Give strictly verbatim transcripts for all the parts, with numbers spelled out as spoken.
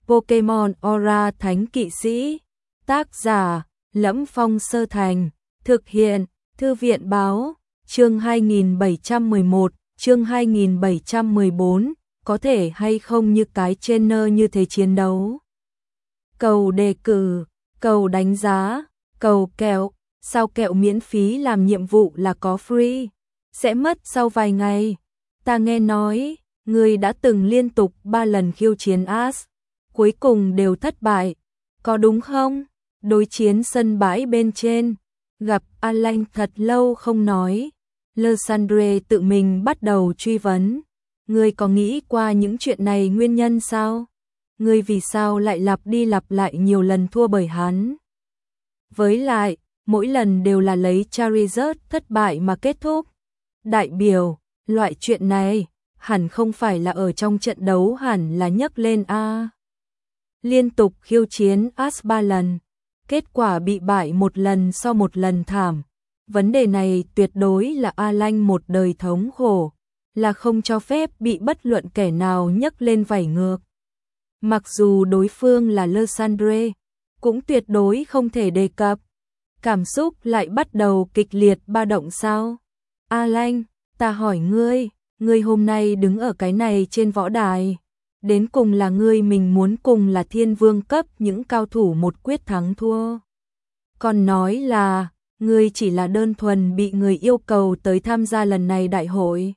Pokemon Aura Thánh Kỵ Sĩ. Tác giả: Lẫm Phong Sơ Thành. Thực hiện: Thư viện Báo. Chương hai nghìn bảy trăm mười một, chương hai nghìn bảy trăm mười bốn, có thể hay không như cái trainer như thế chiến đấu. Cầu đề cử, cầu đánh giá, cầu kẹo, sao kẹo miễn phí làm nhiệm vụ là có free, sẽ mất sau vài ngày. Ta nghe nói, người đã từng liên tục ba lần khiêu chiến Ash, cuối cùng đều thất bại, có đúng không? Đối chiến sân bãi bên trên, gặp Alan thật lâu không nói. Lysandre tự mình bắt đầu truy vấn. Ngươi có nghĩ qua những chuyện này nguyên nhân sao? Ngươi vì sao lại lặp đi lặp lại nhiều lần thua bởi hắn? Với lại, mỗi lần đều là lấy Charizard thất bại mà kết thúc. Đại biểu, loại chuyện này, hẳn không phải là ở trong trận đấu hẳn là nhấc lên a. Liên tục khiêu chiến Ash ba lần, kết quả bị bại một lần sau một lần thảm. Vấn đề này tuyệt đối là Alan một đời thống khổ, là không cho phép bị bất luận kẻ nào nhấc lên vảy ngược. Mặc dù đối phương là Lysandre, cũng tuyệt đối không thể đề cập. Cảm xúc lại bắt đầu kịch liệt ba động sao? Alan, ta hỏi ngươi, ngươi hôm nay đứng ở cái này trên võ đài, đến cùng là ngươi mình muốn cùng là thiên vương cấp những cao thủ một quyết thắng thua. Còn nói là ngươi chỉ là đơn thuần bị người yêu cầu tới tham gia lần này đại hội.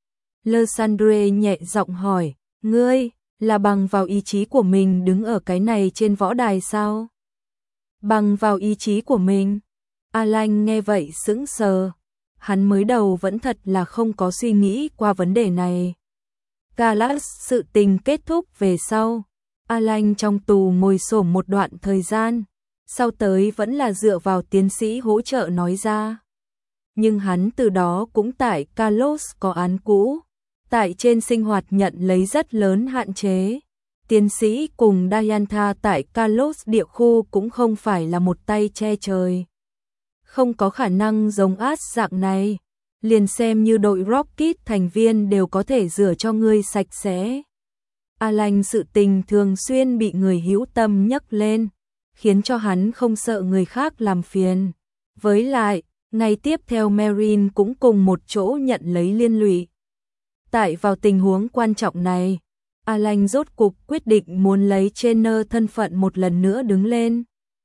Lysandre nhẹ giọng hỏi, ngươi là bằng vào ý chí của mình đứng ở cái này trên võ đài sao? Bằng vào ý chí của mình? Alan nghe vậy sững sờ, hắn mới đầu vẫn thật là không có suy nghĩ qua vấn đề này. Galas sự tình kết thúc về sau, Alan trong tù ngồi xổm một đoạn thời gian, sau tới vẫn là dựa vào tiến sĩ hỗ trợ nói ra. Nhưng hắn từ đó cũng tại Kalos có án cũ, tại trên sinh hoạt nhận lấy rất lớn hạn chế. Tiến sĩ cùng Diantha tại Kalos địa khu cũng không phải là một tay che trời. Không có khả năng giống Ash dạng này, liền xem như đội Rocket thành viên đều có thể rửa cho ngươi sạch sẽ. Alan sự tình thường xuyên bị người hữu tâm nhắc lên, khiến cho hắn không sợ người khác làm phiền. Với lại, ngày tiếp theo Marin cũng cùng một chỗ nhận lấy liên lụy. Tại vào tình huống quan trọng này, Alan rốt cục quyết định muốn lấy trainer thân phận một lần nữa đứng lên.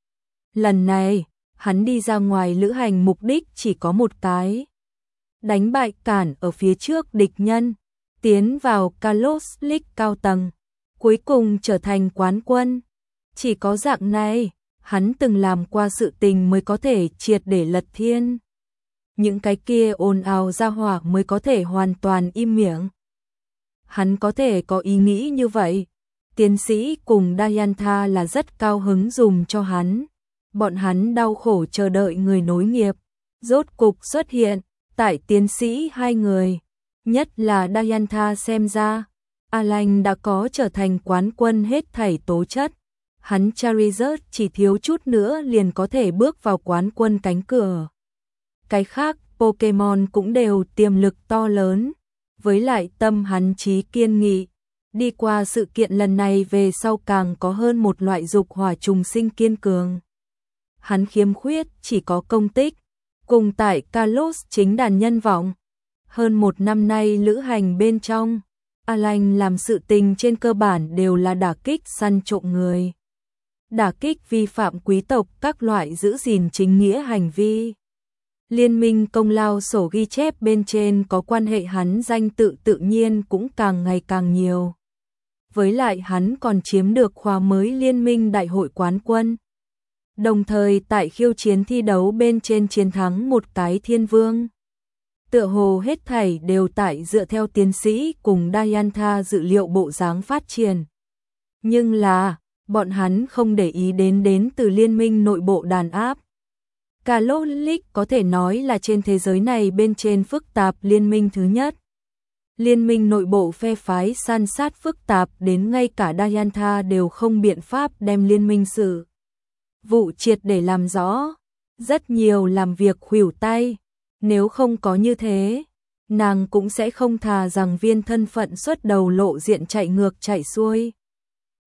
Lần này, hắn đi ra ngoài lữ hành mục đích chỉ có một cái. Đánh bại cản ở phía trước địch nhân, tiến vào Kalos League cao tầng, cuối cùng trở thành quán quân. Chỉ có dạng này, hắn từng làm qua sự tình mới có thể triệt để lật thiên. Những cái kia ồn ào ra hỏa mới có thể hoàn toàn im miệng. Hắn có thể có ý nghĩ như vậy. Tiến sĩ cùng Diantha là rất cao hứng dùng cho hắn. Bọn hắn đau khổ chờ đợi người nối nghiệp, rốt cục xuất hiện, tại tiến sĩ hai người. Nhất là Diantha xem ra, Alan đã có trở thành quán quân hết thảy tố chất. Hắn Charizard chỉ thiếu chút nữa liền có thể bước vào quán quân cánh cửa. Cái khác, Pokemon cũng đều tiềm lực to lớn. Với lại tâm hắn trí kiên nghị, đi qua sự kiện lần này về sau càng có hơn một loại dục hỏa trùng sinh kiên cường. Hắn khiếm khuyết chỉ có công tích, cùng tại Kalos chính đàn nhân vọng. Hơn một năm nay lữ hành bên trong, Alan làm sự tình trên cơ bản đều là đả kích săn trộm người, đả kích vi phạm quý tộc các loại giữ gìn chính nghĩa hành vi. Liên minh công lao sổ ghi chép bên trên có quan hệ hắn danh tự tự nhiên cũng càng ngày càng nhiều. Với lại hắn còn chiếm được khóa mới liên minh đại hội quán quân. Đồng thời tại khiêu chiến thi đấu bên trên chiến thắng một cái thiên vương. Tựa hồ hết thảy đều tại dựa theo tiến sĩ cùng Diantha dự liệu bộ dáng phát triển. Nhưng là, bọn hắn không để ý đến đến từ liên minh nội bộ đàn áp. Kalos League có thể nói là trên thế giới này bên trên phức tạp liên minh thứ nhất. Liên minh nội bộ phe phái san sát phức tạp đến ngay cả Diantha đều không biện pháp đem liên minh sự vụ triệt để làm rõ. Rất nhiều làm việc khuỷu tay. Nếu không có như thế, nàng cũng sẽ không thà rằng viên thân phận xuất đầu lộ diện chạy ngược chạy xuôi.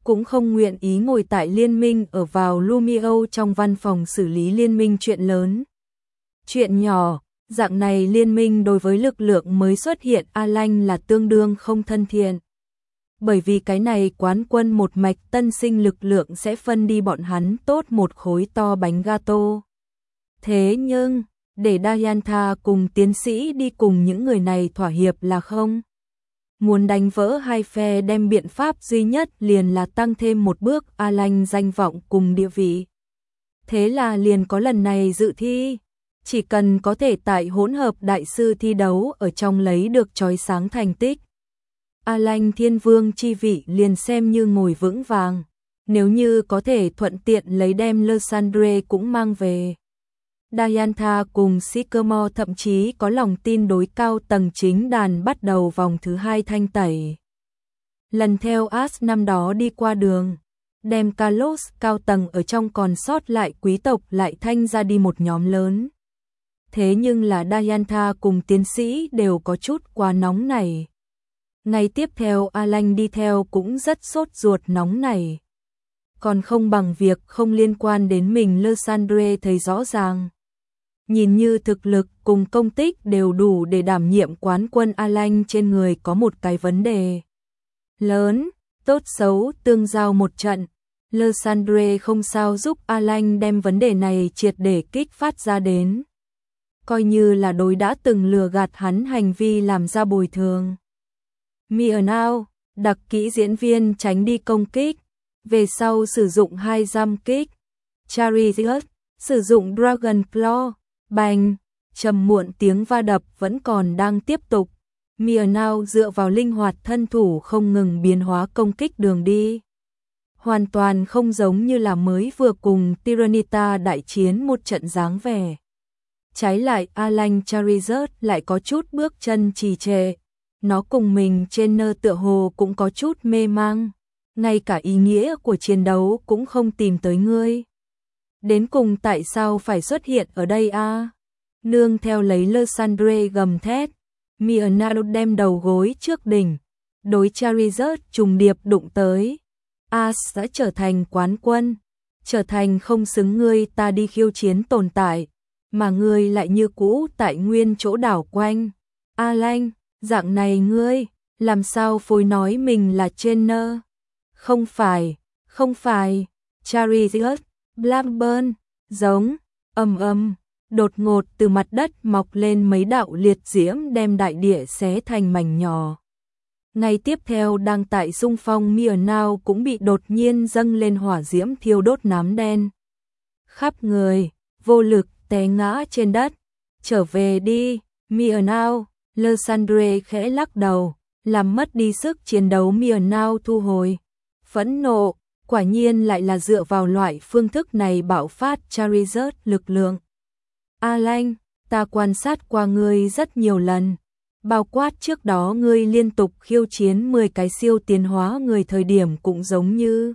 cũng không nguyện ý ngồi tại liên minh ở vào Lumio trong văn phòng xử lý liên minh chuyện lớn. Chuyện nhỏ, dạng này liên minh đối với lực lượng mới xuất hiện Alan là tương đương không thân thiện. Bởi vì cái này quán quân một mạch tân sinh lực lượng sẽ phân đi bọn hắn tốt một khối to bánh gato. Thế nhưng, để Diantha cùng tiến sĩ đi cùng những người này thỏa hiệp là không. Muốn đánh vỡ hai phe đem biện pháp duy nhất liền là tăng thêm một bước Alan danh vọng cùng địa vị. Thế là liền có lần này dự thi. Chỉ cần có thể tại hỗn hợp đại sư thi đấu ở trong lấy được chói sáng thành tích. Alan Thiên Vương chi vị liền xem như ngồi vững vàng. Nếu như có thể thuận tiện lấy đem Lysandre cũng mang về. Diantha cùng Sycamore thậm chí có lòng tin đối cao tầng chính đàn bắt đầu vòng thứ hai thanh tẩy. Lần theo As năm đó đi qua đường, đem Carlos cao tầng ở trong còn sót lại quý tộc lại thanh ra đi một nhóm lớn. Thế nhưng là Diantha cùng tiến sĩ đều có chút quá nóng này. Ngày tiếp theo Alan đi theo cũng rất sốt ruột nóng này. Còn không bằng việc không liên quan đến mình Lysandre thấy rõ ràng. Nhìn như thực lực cùng công tích đều đủ để đảm nhiệm quán quân Alan trên người có một cái vấn đề lớn, tốt xấu tương giao một trận. Lysandre không sao giúp Alan đem vấn đề này triệt để kích phát ra đến. Coi như là đối đã từng lừa gạt hắn hành vi làm ra bồi thường. Mionao, đặc kỹ diễn viên tránh đi công kích, về sau sử dụng hai giam kích. Chariot, sử dụng Dragon Claw, bành, trầm muộn tiếng va đập vẫn còn đang tiếp tục. Mionao dựa vào linh hoạt thân thủ không ngừng biến hóa công kích đường đi. Hoàn toàn không giống như là mới vừa cùng Tyrannita đại chiến một trận dáng vẻ. Trái lại Alan Charizard lại có chút bước chân trì trệ. Nó cùng mình trên nơ tựa hồ cũng có chút mê mang. Ngay cả ý nghĩa của chiến đấu cũng không tìm tới ngươi. Đến cùng tại sao phải xuất hiện ở đây a? À? Nương theo lấy Lysandre gầm thét. Mionao đem đầu gối trước đỉnh. Đối Charizard trùng điệp đụng tới. As đã trở thành quán quân. Trở thành không xứng ngươi ta đi khiêu chiến tồn tại. Mà ngươi lại như cũ tại nguyên chỗ đảo quanh. Alan, dạng này ngươi, làm sao phối nói mình là trainer? Không phải, không phải. Chariot, Blackburn, giống, ầm ầm, đột ngột từ mặt đất mọc lên mấy đạo liệt diễm đem đại địa xé thành mảnh nhỏ. Ngày tiếp theo đang tại xung phong Mionao cũng bị đột nhiên dâng lên hỏa diễm thiêu đốt nám đen. Khắp người, vô lực té ngã trên đất. Trở về đi, Mionao. Lysandre khẽ lắc đầu, làm mất đi sức chiến đấu. Mionao thu hồi. Phẫn nộ, quả nhiên lại là dựa vào loại phương thức này bạo phát Charizard lực lượng. Alan, ta quan sát qua ngươi rất nhiều lần. Bao quát trước đó ngươi liên tục khiêu chiến mười cái siêu tiến hóa người thời điểm cũng giống như.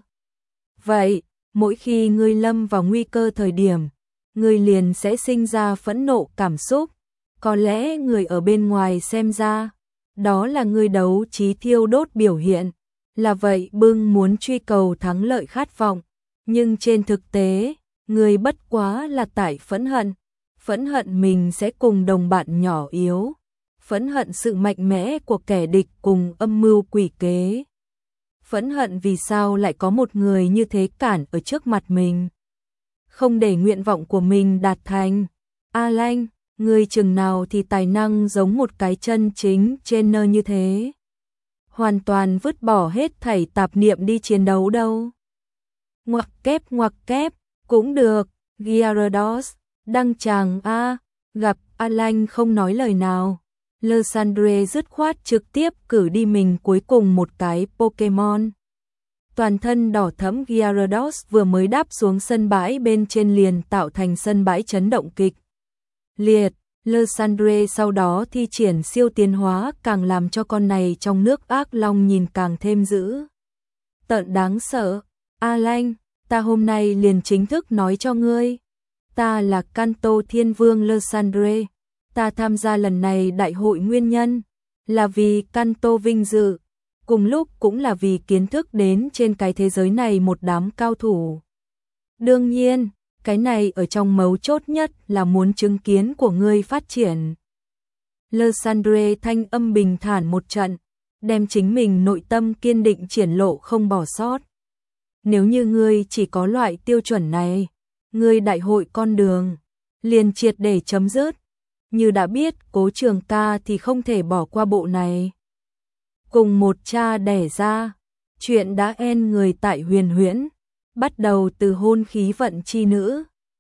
Vậy, mỗi khi ngươi lâm vào nguy cơ thời điểm, ngươi liền sẽ sinh ra phẫn nộ cảm xúc. Có lẽ người ở bên ngoài xem ra, đó là ngươi đấu trí thiêu đốt biểu hiện, là vậy bưng muốn truy cầu thắng lợi khát vọng. Nhưng trên thực tế, ngươi bất quá là tại phẫn hận. Phẫn hận mình sẽ cùng đồng bạn nhỏ yếu. Phẫn hận sự mạnh mẽ của kẻ địch cùng âm mưu quỷ kế. Phẫn hận vì sao lại có một người như thế cản ở trước mặt mình. Không để nguyện vọng của mình đạt thành. Alan, ngươi chừng nào thì tài năng giống một cái chân chính trainer như thế. Hoàn toàn vứt bỏ hết thảy tạp niệm đi chiến đấu đâu. Ngoặc kép ngoặc kép, cũng được, Gyarados, đăng tràng a, gặp Alan không nói lời nào. Lysandre dứt khoát trực tiếp cử đi mình cuối cùng một cái Pokemon. Toàn thân đỏ thẫm Gyarados vừa mới đáp xuống sân bãi bên trên liền tạo thành sân bãi chấn động kịch liệt. Lysandre sau đó thi triển siêu tiến hóa càng làm cho con này trong nước ác long nhìn càng thêm dữ tợn đáng sợ. Alan, ta hôm nay liền chính thức nói cho ngươi. Ta là Kanto Thiên Vương Lysandre. Ta tham gia lần này đại hội nguyên nhân là vì Kanto vinh dự. cùng lúc cũng là vì kiến thức đến trên cái thế giới này một đám cao thủ. Đương nhiên, cái này ở trong mấu chốt nhất là muốn chứng kiến của ngươi phát triển. Lysandre thanh âm bình thản một trận, đem chính mình nội tâm kiên định triển lộ không bỏ sót. Nếu như ngươi chỉ có loại tiêu chuẩn này, ngươi đại hội con đường liền triệt để chấm dứt. Như đã biết Cố Trường Ca thì không thể bỏ qua bộ này. Cùng một cha đẻ ra, chuyện đã en người tại Huyền Huyễn, bắt đầu từ hôn khí vận chi nữ,